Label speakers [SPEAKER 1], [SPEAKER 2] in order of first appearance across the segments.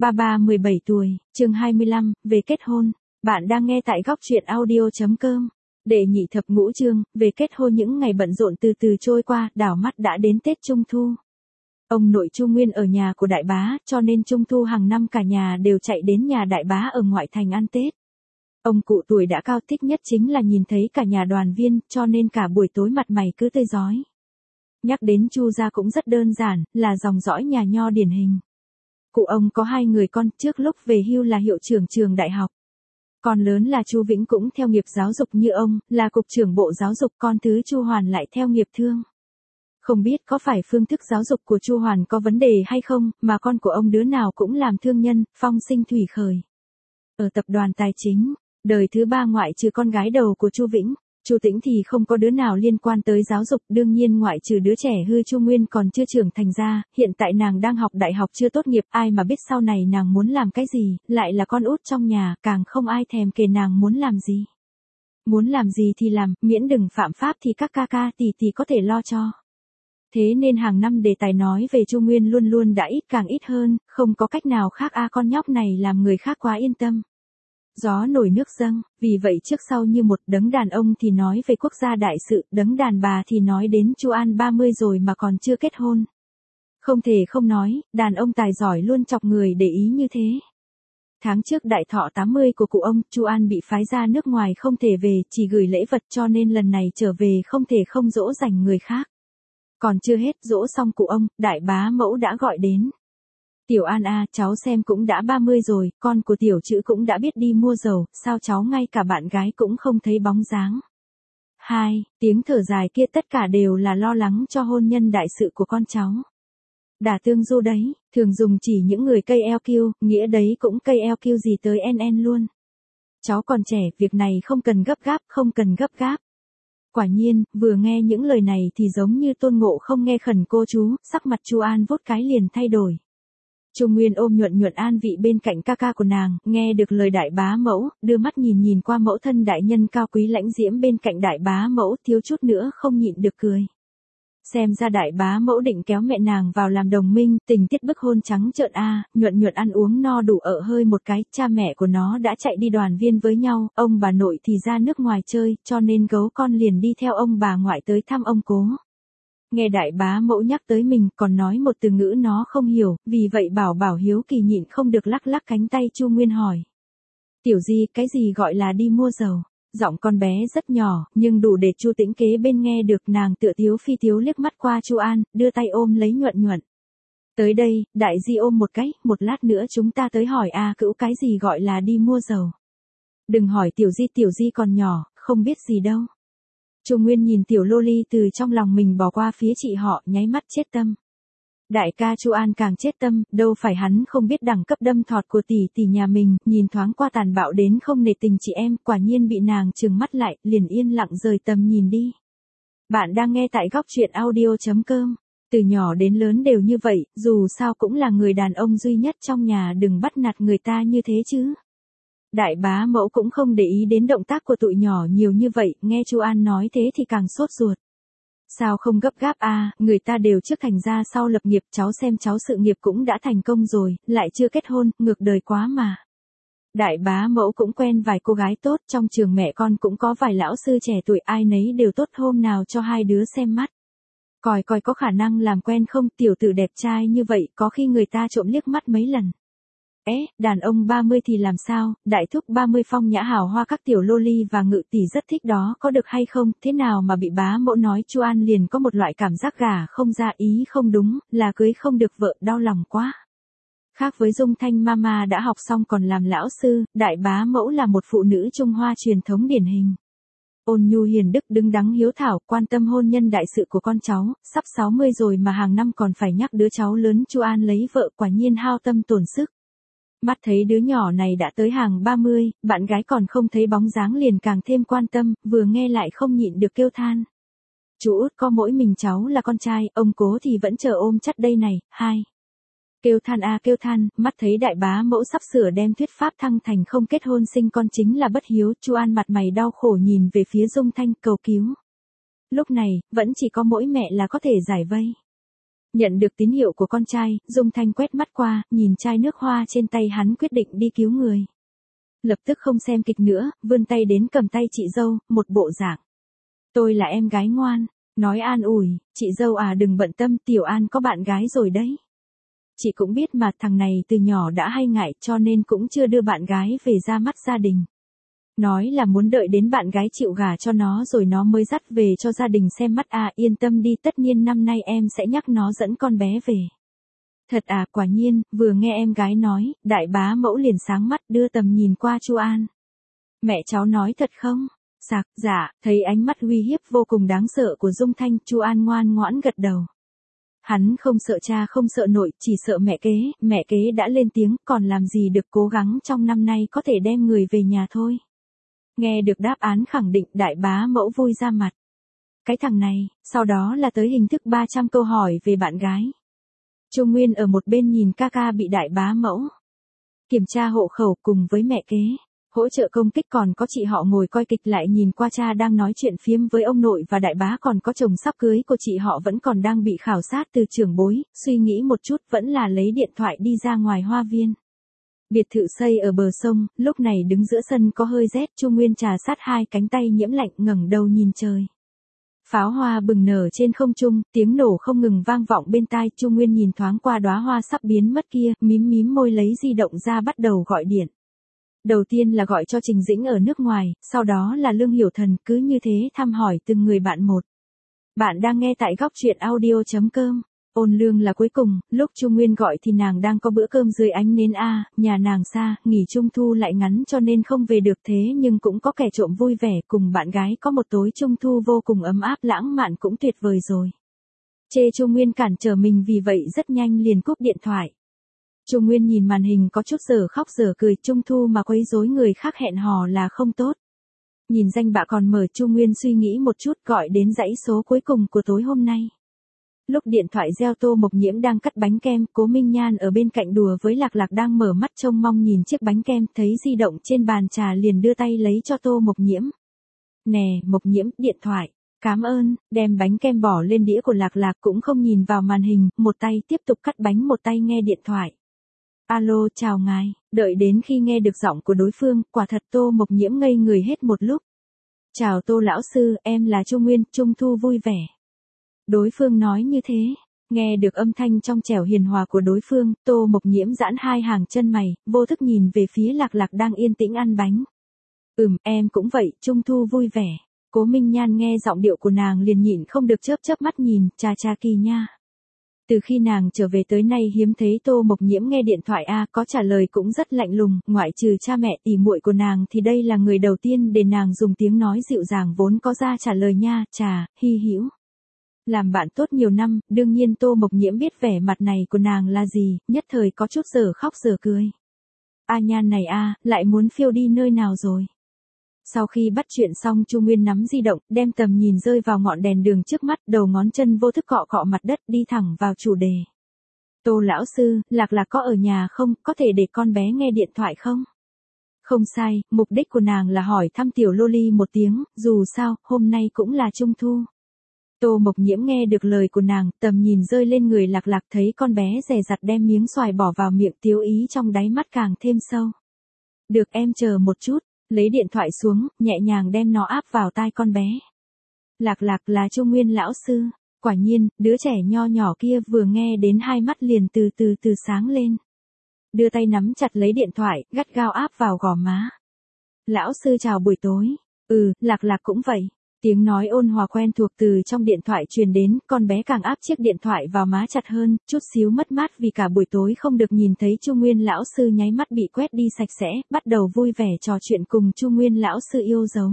[SPEAKER 1] Ba ba 17 tuổi, chương 25, về kết hôn. Bạn đang nghe tại góc truyện audio.com. Đệ nhị thập ngũ chương, về kết hôn. Những ngày bận rộn từ từ trôi qua, đảo mắt đã đến Tết Trung Thu. Ông nội Chu Nguyên ở nhà của đại bá, cho nên Trung Thu hàng năm cả nhà đều chạy đến nhà đại bá ở ngoại thành ăn Tết. Ông cụ tuổi đã cao, thích nhất chính là nhìn thấy cả nhà đoàn viên, cho nên cả buổi tối mặt mày cứ tươi rói. Nhắc đến Chu gia cũng rất đơn giản, là dòng dõi nhà nho điển hình. Cụ ông có 2 người con, trước lúc về hưu là hiệu trưởng trường đại học. Con lớn là Chu Vĩnh cũng theo nghiệp giáo dục như ông, là cục trưởng bộ giáo dục, con thứ Chu Hoàn lại theo nghiệp thương. Không biết có phải phương thức giáo dục của Chu Hoàn có vấn đề hay không, mà con của ông đứa nào cũng làm thương nhân, phong sinh thủy khởi. Ở tập đoàn tài chính, đời thứ 3 ngoại trừ con gái đầu của Chu Vĩnh, Chu Tĩnh thì không có đứa nào liên quan tới giáo dục, đương nhiên ngoại trừ đứa trẻ hư Chu Nguyên còn chưa trưởng thành ra, hiện tại nàng đang học đại học chưa tốt nghiệp, ai mà biết sau này nàng muốn làm cái gì, lại là con út trong nhà, càng không ai thèm kể nàng muốn làm gì. Muốn làm gì thì làm, miễn đừng phạm pháp thì các ca ca tỷ tỷ có thể lo cho. Thế nên hàng năm đề tài nói về Chu Nguyên luôn luôn đã ít càng ít hơn, không có cách nào khác con nhóc này làm người khác quá yên tâm. Gió nổi nước dâng, vì vậy trước sau như một, đấng đàn ông thì nói về quốc gia đại sự, đấng đàn bà thì nói đến Chu An 30 rồi mà còn chưa kết hôn. Không thể không nói, đàn ông tài giỏi luôn chọc người để ý như thế. Tháng trước đại thọ 80 của cụ ông, Chu An bị phái ra nước ngoài không thể về, chỉ gửi lễ vật, cho nên lần này trở về không thể không dỗ dành người khác. Còn chưa hết, dỗ xong cụ ông, đại bá mẫu đã gọi đến. Tiểu An cháu xem cũng đã 30 rồi, con của tiểu Trữ cũng đã biết đi mua dầu, sao cháu ngay cả bạn gái cũng không thấy bóng dáng. Tiếng thở dài kia tất cả đều là lo lắng cho hôn nhân đại sự của con cháu. Đả tương du đấy, thường dùng chỉ những người cây LQ, nghĩa đấy cũng cây LQ gì tới NN luôn. Cháu còn trẻ, việc này không cần gấp gáp, không cần gấp gáp. Quả nhiên, vừa nghe những lời này thì giống như Tôn Ngộ không nghe khẩn cô chú, sắc mặt Chu An vốt cái liền thay đổi. Chu Nguyên ôm nhuận nhuận an vị bên cạnh ca ca của nàng, nghe được lời đại bá mẫu, đưa mắt nhìn qua mẫu thân đại nhân cao quý lãnh diễm bên cạnh đại bá mẫu, thiếu chút nữa không nhịn được cười. Xem ra đại bá mẫu định kéo mẹ nàng vào làm đồng minh, tình tiết bức hôn trắng trợn nhuận nhuận ăn uống no đủ ở hơi một cái, cha mẹ của nó đã chạy đi đoàn viên với nhau, ông bà nội thì ra nước ngoài chơi, cho nên gấu con liền đi theo ông bà ngoại tới thăm ông cố. Nghe đại bá mẫu nhắc tới mình, còn nói một từ ngữ nó không hiểu, vì vậy bảo hiếu kỳ nhịn không được lắc lắc cánh tay Chu Nguyên hỏi. Tiểu Di, cái gì gọi là đi mua dầu? Giọng con bé rất nhỏ, nhưng đủ để Chu Tĩnh kế bên nghe được, nàng tựa thiếu phi thiếu liếc mắt qua Chu An, đưa tay ôm lấy nhuận nhuận. Tới đây, đại di ôm một cái, một lát nữa chúng ta tới hỏi cữu cái gì gọi là đi mua dầu. Đừng hỏi tiểu di còn nhỏ, không biết gì đâu. Chu Nguyên nhìn tiểu loli từ trong lòng mình bỏ qua phía chị họ, nháy mắt chết tâm. Đại ca Chu An càng chết tâm, đâu phải hắn không biết đẳng cấp đâm thọt của tỷ nhà mình, nhìn thoáng qua tàn bạo đến không nể tình chị em, quả nhiên bị nàng trừng mắt lại, liền yên lặng rời tầm nhìn đi. Bạn đang nghe tại góc truyện audio.com. Từ nhỏ đến lớn đều như vậy, dù sao cũng là người đàn ông duy nhất trong nhà, đừng bắt nạt người ta như thế chứ. Đại bá mẫu cũng không để ý đến động tác của tụi nhỏ nhiều như vậy, nghe Chu An nói thế thì càng sốt ruột. Sao không gấp gáp người ta đều trước thành ra sau lập nghiệp, cháu xem cháu sự nghiệp cũng đã thành công rồi, lại chưa kết hôn, ngược đời quá mà. Đại bá mẫu cũng quen vài cô gái tốt, trong trường mẹ con cũng có vài lão sư trẻ tuổi, ai nấy đều tốt, hôm nào cho hai đứa xem mắt. Coi có khả năng làm quen không, tiểu tử đẹp trai như vậy, có khi người ta trộm liếc mắt mấy lần. Đàn ông 30 thì làm sao, đại thúc 30 phong nhã hào hoa, các tiểu loli và ngự tỷ rất thích đó, có được hay không, thế nào mà bị bá mẫu nói. Chu An liền có một loại cảm giác gả không ra, ý không đúng, là cưới không được vợ, đau lòng quá. Khác với Dung Thanh mama đã học xong còn làm lão sư, đại bá mẫu là một phụ nữ Trung Hoa truyền thống điển hình. Ôn nhu hiền đức, đứng đắn hiếu thảo, quan tâm hôn nhân đại sự của con cháu, sắp 60 rồi mà hàng năm còn phải nhắc đứa cháu lớn Chu An lấy vợ, quả nhiên hao tâm tổn sức. Mắt thấy đứa nhỏ này đã tới hàng 30, bạn gái còn không thấy bóng dáng liền càng thêm quan tâm, vừa nghe lại không nhịn được kêu than. Chú út có mỗi mình cháu là con trai, ông cố thì vẫn chờ ôm chắt đây này. Kêu than, mắt thấy đại bá mẫu sắp sửa đem thuyết pháp thăng thành không kết hôn sinh con chính là bất hiếu, Chu An mặt mày đau khổ nhìn về phía Dung Thanh cầu cứu. Lúc này, vẫn chỉ có mỗi mẹ là có thể giải vây. Nhận được tín hiệu của con trai, Dung Thanh quét mắt qua, nhìn chai nước hoa trên tay hắn quyết định đi cứu người. Lập tức không xem kịch nữa, vươn tay đến cầm tay chị dâu, một bộ dạng. Tôi là em gái ngoan, nói an ủi, chị dâu à đừng bận tâm, Tiểu An có bạn gái rồi đấy. Chị cũng biết mà thằng này từ nhỏ đã hay ngại cho nên cũng chưa đưa bạn gái về ra mắt gia đình. Nói là muốn đợi đến bạn gái chịu gả cho nó rồi nó mới dắt về cho gia đình xem mắt à, yên tâm đi, tất nhiên năm nay em sẽ nhắc nó dẫn con bé về. Thật à, quả nhiên, vừa nghe em gái nói, đại bá mẫu liền sáng mắt đưa tầm nhìn qua Chu An. Mẹ cháu nói thật không? Sạc, dạ, thấy ánh mắt uy hiếp vô cùng đáng sợ của Dung Thanh, Chu An ngoan ngoãn gật đầu. Hắn không sợ cha không sợ nội, chỉ sợ mẹ kế đã lên tiếng, còn làm gì được, cố gắng trong năm nay có thể đem người về nhà thôi. Nghe được đáp án khẳng định, đại bá mẫu vui ra mặt. Cái thằng này, sau đó là tới hình thức 300 câu hỏi về bạn gái. Chu Nguyên ở một bên nhìn ca ca bị đại bá mẫu kiểm tra hộ khẩu cùng với mẹ kế hỗ trợ công kích, còn có chị họ ngồi coi kịch lại nhìn qua cha đang nói chuyện phiếm với ông nội và đại bá, còn có chồng sắp cưới của chị họ vẫn còn đang bị khảo sát từ trưởng bối, suy nghĩ một chút vẫn là lấy điện thoại đi ra ngoài hoa viên. Biệt thự xây ở bờ sông, lúc này đứng giữa sân có hơi rét, Chu Nguyên trà sát hai cánh tay nhiễm lạnh ngẩng đầu nhìn trời. Pháo hoa bừng nở trên không trung, tiếng nổ không ngừng vang vọng bên tai, Chu Nguyên nhìn thoáng qua đóa hoa sắp biến mất kia, mím môi lấy di động ra bắt đầu gọi điện. Đầu tiên là gọi cho Trình Dĩnh ở nước ngoài, sau đó là Lương Hiểu Thần, cứ như thế thăm hỏi từng người bạn một. Bạn đang nghe tại góc truyện audio.com. Ôn Lương là cuối cùng, lúc Chu Nguyên gọi thì nàng đang có bữa cơm dưới ánh nến a, nhà nàng xa, nghỉ trung thu lại ngắn cho nên không về được, thế nhưng cũng có kẻ trộm vui vẻ, cùng bạn gái có một tối trung thu vô cùng ấm áp lãng mạn cũng tuyệt vời rồi. Chê Chu Nguyên cản trở mình vì vậy rất nhanh liền cúp điện thoại. Chu Nguyên nhìn màn hình có chút giờ khóc giờ cười, trung thu mà quấy rối người khác hẹn hò là không tốt. Nhìn danh bạ còn mở, Chu Nguyên suy nghĩ một chút gọi đến dãy số cuối cùng của tối hôm nay. Lúc điện thoại reo, Tô Mộc Nhiễm đang cắt bánh kem, Cố Minh Nhan ở bên cạnh đùa với Lạc Lạc đang mở mắt trông mong nhìn chiếc bánh kem, thấy di động trên bàn trà liền đưa tay lấy cho Tô Mộc Nhiễm. Nè, Mộc Nhiễm, điện thoại. Cảm ơn, đem bánh kem bỏ lên đĩa của Lạc Lạc cũng không nhìn vào màn hình, một tay tiếp tục cắt bánh một tay nghe điện thoại. Alo, chào ngài, đợi đến khi nghe được giọng của đối phương, quả thật Tô Mộc Nhiễm ngây người hết một lúc. Chào Tô lão sư, em là Chu Nguyên, trung thu vui vẻ. Đối phương nói như thế, nghe được âm thanh trong trẻo hiền hòa của đối phương, Tô Mộc Nhiễm giãn hai hàng chân mày, vô thức nhìn về phía Lạc Lạc đang yên tĩnh ăn bánh. Em cũng vậy, trung thu vui vẻ. Cố Minh Nhan nghe giọng điệu của nàng liền nhịn không được chớp mắt nhìn, cha kỳ nha. Từ khi nàng trở về tới nay hiếm thấy Tô Mộc Nhiễm nghe điện thoại có trả lời cũng rất lạnh lùng, ngoại trừ cha mẹ tỉ muội của nàng thì đây là người đầu tiên để nàng dùng tiếng nói dịu dàng vốn có ra trả lời nha, hi hữu. Làm bạn tốt nhiều năm, đương nhiên Tô Mộc Nhiễm biết vẻ mặt này của nàng là gì, nhất thời có chút giờ khóc giờ cười. Nhan này lại muốn phiêu đi nơi nào rồi? Sau khi bắt chuyện xong, Chu Nguyên nắm di động, đem tầm nhìn rơi vào ngọn đèn đường trước mắt, đầu ngón chân vô thức cọ cọ mặt đất, đi thẳng vào chủ đề. Tô lão sư, Lạc Lạc có ở nhà không, có thể để con bé nghe điện thoại không? Không sai, mục đích của nàng là hỏi thăm tiểu loli một tiếng, dù sao, hôm nay cũng là trung thu. Tô Mộc Nhiễm nghe được lời của nàng, tầm nhìn rơi lên người Lạc Lạc, thấy con bé dè dặt đem miếng xoài bỏ vào miệng, tiếu ý trong đáy mắt càng thêm sâu. Được, em chờ một chút. Lấy điện thoại xuống, nhẹ nhàng đem nó áp vào tai con bé. Lạc Lạc là Chu Nguyên lão sư. Quả nhiên, đứa trẻ nho nhỏ kia vừa nghe đến hai mắt liền từ từ sáng lên. Đưa tay nắm chặt lấy điện thoại, gắt gao áp vào gò má. Lão sư chào buổi tối. Lạc Lạc cũng vậy. Tiếng nói ôn hòa quen thuộc từ trong điện thoại truyền đến, con bé càng áp chiếc điện thoại vào má chặt hơn, chút xíu mất mát vì cả buổi tối không được nhìn thấy Chu Nguyên lão sư nháy mắt bị quét đi sạch sẽ, bắt đầu vui vẻ trò chuyện cùng Chu Nguyên lão sư yêu dấu.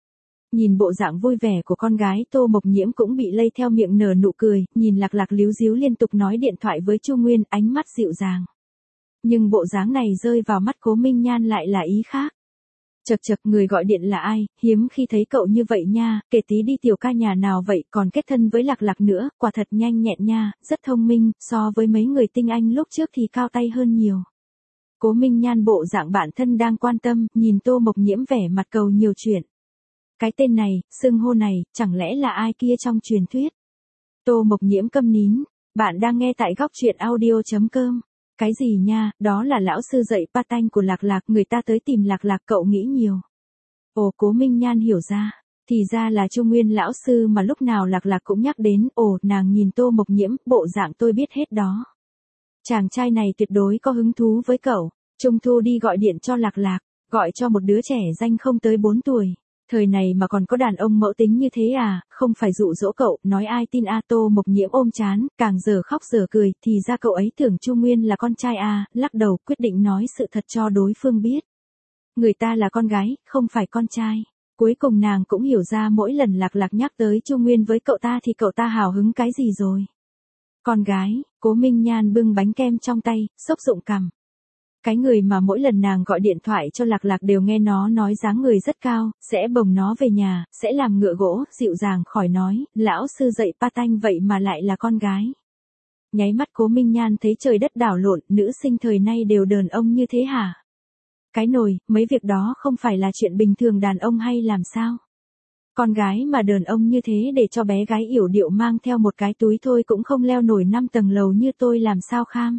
[SPEAKER 1] Nhìn bộ dạng vui vẻ của con gái, Tô Mộc Nhiễm cũng bị lây theo, miệng nở nụ cười, nhìn Lạc Lạc líu díu liên tục nói điện thoại với Chu Nguyên, ánh mắt dịu dàng. Nhưng bộ dáng này rơi vào mắt Cố Minh Nhan lại là ý khác. Chật, người gọi điện là ai, hiếm khi thấy cậu như vậy nha, kể tí đi, tiểu ca nhà nào vậy, còn kết thân với Lạc Lạc nữa, quả thật nhanh nhẹn nha, rất thông minh, so với mấy người tinh anh lúc trước thì cao tay hơn nhiều. Cố Minh Nhan bộ dạng bản thân đang quan tâm, nhìn Tô Mộc Nhiễm vẻ mặt cầu nhiều chuyện. Cái tên này, xưng hô này, chẳng lẽ là ai kia trong truyền thuyết? Tô Mộc Nhiễm câm nín, Bạn đang nghe tại góc truyện audio.com. Cái gì nha, đó là lão sư dạy pa-tanh của Lạc Lạc, người ta tới tìm Lạc Lạc, cậu nghĩ nhiều. Ồ, Cố Minh Nhan hiểu ra, thì ra là Trung Nguyên lão sư mà lúc nào Lạc Lạc cũng nhắc đến. Ồ, nàng nhìn Tô Mộc Nhiễm, bộ dạng tôi biết hết đó. Chàng trai này tuyệt đối có hứng thú với cậu. Trung Thu đi gọi điện cho Lạc Lạc, gọi cho một đứa trẻ danh không tới 4 tuổi. Thời này mà còn có đàn ông mẫu tính như thế à, không phải dụ dỗ cậu, nói ai tin a. Tô Mộc Nhiễm ôm chán, càng giờ khóc giờ cười, thì ra cậu ấy tưởng Chu Nguyên là con trai à, lắc đầu quyết định nói sự thật cho đối phương biết. Người ta là con gái, không phải con trai. Cuối cùng nàng cũng hiểu ra mỗi lần Lạc Lạc nhắc tới Chu Nguyên với cậu ta thì cậu ta hào hứng cái gì rồi. Con gái, Cố Minh Nhan bưng bánh kem trong tay, xốc rụng cằm. Cái người mà mỗi lần nàng gọi điện thoại cho Lạc Lạc đều nghe nó nói dáng người rất cao, sẽ bồng nó về nhà, sẽ làm ngựa gỗ, dịu dàng khỏi nói, lão sư dạy pa-tanh vậy mà lại là con gái. Nháy mắt Cố Minh Nhan thấy trời đất đảo lộn, nữ sinh thời nay đều đàn ông như thế hả? Cái nồi, mấy việc đó không phải là chuyện bình thường đàn ông hay làm sao? Con gái mà đàn ông như thế để cho bé gái yểu điệu mang theo một cái túi thôi cũng không leo nổi 5 tầng lầu như tôi làm sao kham?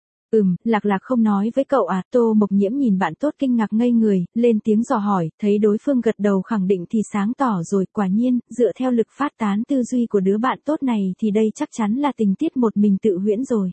[SPEAKER 1] Lạc Lạc không nói với cậu à. Tô Mộc Nhiễm nhìn bạn tốt kinh ngạc ngây người, lên tiếng dò hỏi, thấy đối phương gật đầu khẳng định thì sáng tỏ rồi, quả nhiên, dựa theo lực phát tán tư duy của đứa bạn tốt này thì đây chắc chắn là tình tiết một mình tự huyễn rồi.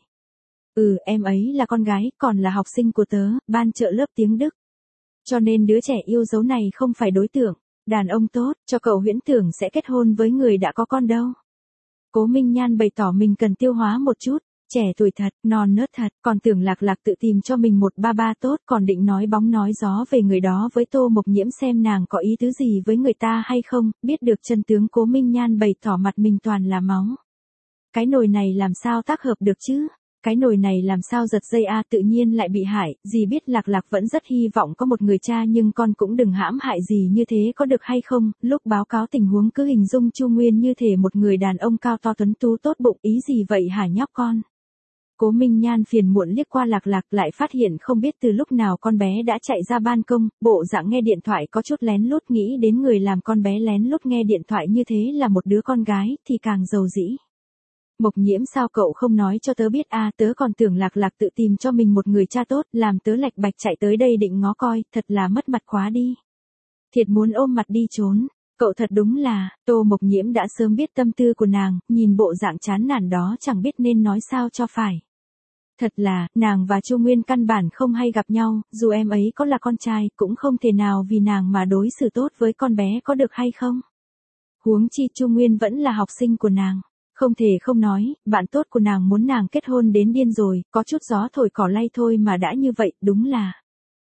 [SPEAKER 1] Em ấy là con gái, còn là học sinh của tớ, ban trợ lớp tiếng Đức. Cho nên đứa trẻ yêu dấu này không phải đối tượng, đàn ông tốt, cho cậu huyễn tưởng sẽ kết hôn với người đã có con đâu. Cố Minh Nhan bày tỏ mình cần tiêu hóa một chút. Trẻ tuổi thật, non nớt thật, còn tưởng Lạc Lạc tự tìm cho mình một ba ba tốt, còn định nói bóng nói gió về người đó với Tô Mộc Nhiễm xem nàng có ý tứ gì với người ta hay không. Biết được chân tướng, Cố Minh Nhan bày tỏ mặt mình toàn là máu. Cái nồi này làm sao tác hợp được chứ? Cái nồi này làm sao giật dây a, tự nhiên lại bị hại, dì biết Lạc Lạc vẫn rất hy vọng có một người cha nhưng con cũng đừng hãm hại dì như thế có được hay không. Lúc báo cáo tình huống cứ hình dung Chu Nguyên như thể một người đàn ông cao to tuấn tú tốt bụng, ý gì vậy hả nhóc con? Cố Minh Nhan phiền muộn liếc qua Lạc Lạc, lại phát hiện không biết từ lúc nào con bé đã chạy ra ban công, bộ dạng nghe điện thoại có chút lén lút, nghĩ đến người làm con bé lén lút nghe điện thoại như thế là một đứa con gái, thì càng giàu dĩ. Mộc Nhiễm, sao cậu không nói cho tớ biết à, tớ còn tưởng Lạc Lạc tự tìm cho mình một người cha tốt, làm tớ lạch bạch chạy tới đây định ngó coi, thật là mất mặt quá đi. Thiệt muốn ôm mặt đi trốn. Cậu thật đúng là. Tô Mộc Nhiễm đã sớm biết tâm tư của nàng, nhìn bộ dạng chán nản đó chẳng biết nên nói sao cho phải. Thật là, nàng và Chu Nguyên căn bản không hay gặp nhau, dù em ấy có là con trai, cũng không thể nào vì nàng mà đối xử tốt với con bé có được hay không. Huống chi Chu Nguyên vẫn là học sinh của nàng. Không thể không nói, bạn tốt của nàng muốn nàng kết hôn đến điên rồi, có chút gió thổi cỏ lay thôi mà đã như vậy, đúng là.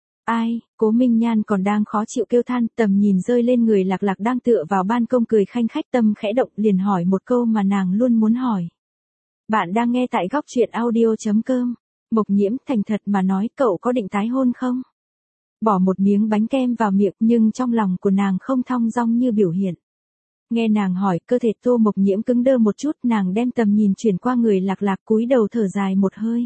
[SPEAKER 1] Ai, Cố Minh Nhan còn đang khó chịu kêu than, tầm nhìn rơi lên người Lạc Lạc đang tựa vào ban công cười khanh khách, tâm khẽ động liền hỏi một câu mà nàng luôn muốn hỏi. Bạn đang nghe tại góc truyện audio.com. Mộc Nhiễm, thành thật mà nói, cậu có định tái hôn không? Bỏ một miếng bánh kem vào miệng nhưng trong lòng của nàng không thong dong như biểu hiện. Nghe nàng hỏi, cơ thể Tô Mộc Nhiễm cứng đơ một chút, nàng đem tầm nhìn chuyển qua người Lạc Lạc, cúi đầu thở dài một hơi.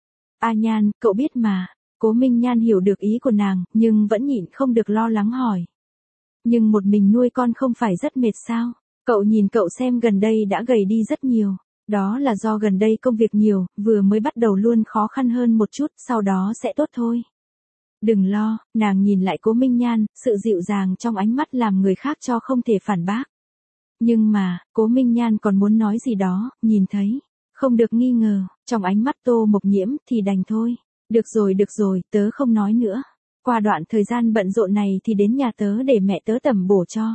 [SPEAKER 1] A Nhan, cậu biết mà. Cố Minh Nhan hiểu được ý của nàng, nhưng vẫn nhịn không được lo lắng hỏi. Nhưng một mình nuôi con không phải rất mệt sao? Cậu nhìn cậu xem gần đây đã gầy đi rất nhiều. Đó là do gần đây công việc nhiều, vừa mới bắt đầu luôn khó khăn hơn một chút, sau đó sẽ tốt thôi. Đừng lo, nàng nhìn lại Cố Minh Nhan, sự dịu dàng trong ánh mắt làm người khác cho không thể phản bác. Nhưng mà, Cố Minh Nhan còn muốn nói gì đó, nhìn thấy, không được nghi ngờ, trong ánh mắt Tô Mộc Nhiễm thì đành thôi. Được rồi, tớ không nói nữa. Qua đoạn thời gian bận rộn này thì đến nhà tớ để mẹ tớ tẩm bổ cho.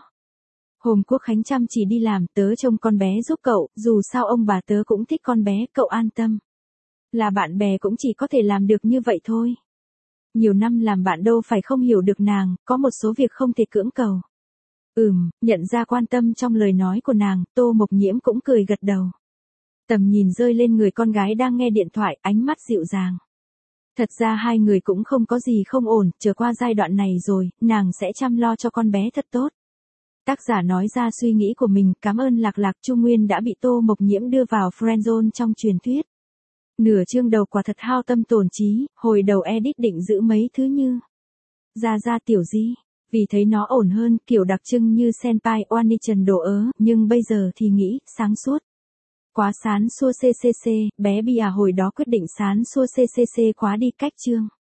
[SPEAKER 1] Hôm Quốc Khánh chăm chỉ đi làm, tớ trông con bé giúp cậu, dù sao ông bà tớ cũng thích con bé, cậu an tâm. Là bạn bè cũng chỉ có thể làm được như vậy thôi. Nhiều năm làm bạn đâu phải không hiểu được nàng, có một số việc không thể cưỡng cầu. Nhận ra quan tâm trong lời nói của nàng, Tô Mộc Nhiễm cũng cười gật đầu. Tầm nhìn rơi lên người con gái đang nghe điện thoại, ánh mắt dịu dàng. Thật ra hai người cũng không có gì không ổn, chờ qua giai đoạn này rồi, nàng sẽ chăm lo cho con bé thật tốt. Tác giả nói ra suy nghĩ của mình, cảm ơn Lạc Lạc. Chu Nguyên đã bị Tô Mộc Nhiễm đưa vào friendzone trong truyền thuyết. Nửa chương đầu quả thật hao tâm tổn trí, hồi đầu edit định giữ mấy thứ như Ra Tiểu Di, vì thấy nó ổn hơn, kiểu đặc trưng như Senpai Onichan đồ ớ, nhưng bây giờ thì nghĩ, sáng suốt. Quá sán xua ccc, bé Bia hồi đó quyết định sán xua ccc quá đi cách chương.